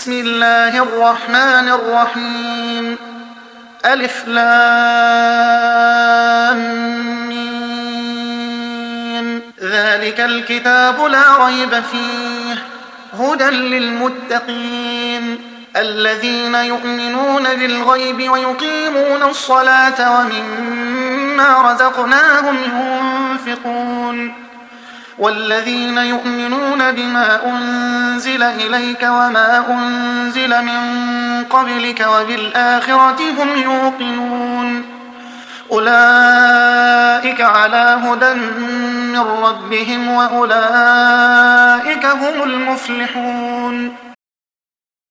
بسم الله الرحمن الرحيم ألف لام ميم ذلك الكتاب لا ريب فيه هدى للمتقين الذين يؤمنون بالغيب ويقيمون الصلاة ومما رزقناهم ينفقون والذين يؤمنون بما أنزل إليك وما أنزل من قبلك وبالآخرة هم يوقنون أولئك على هدى من ربهم وأولئك هم المفلحون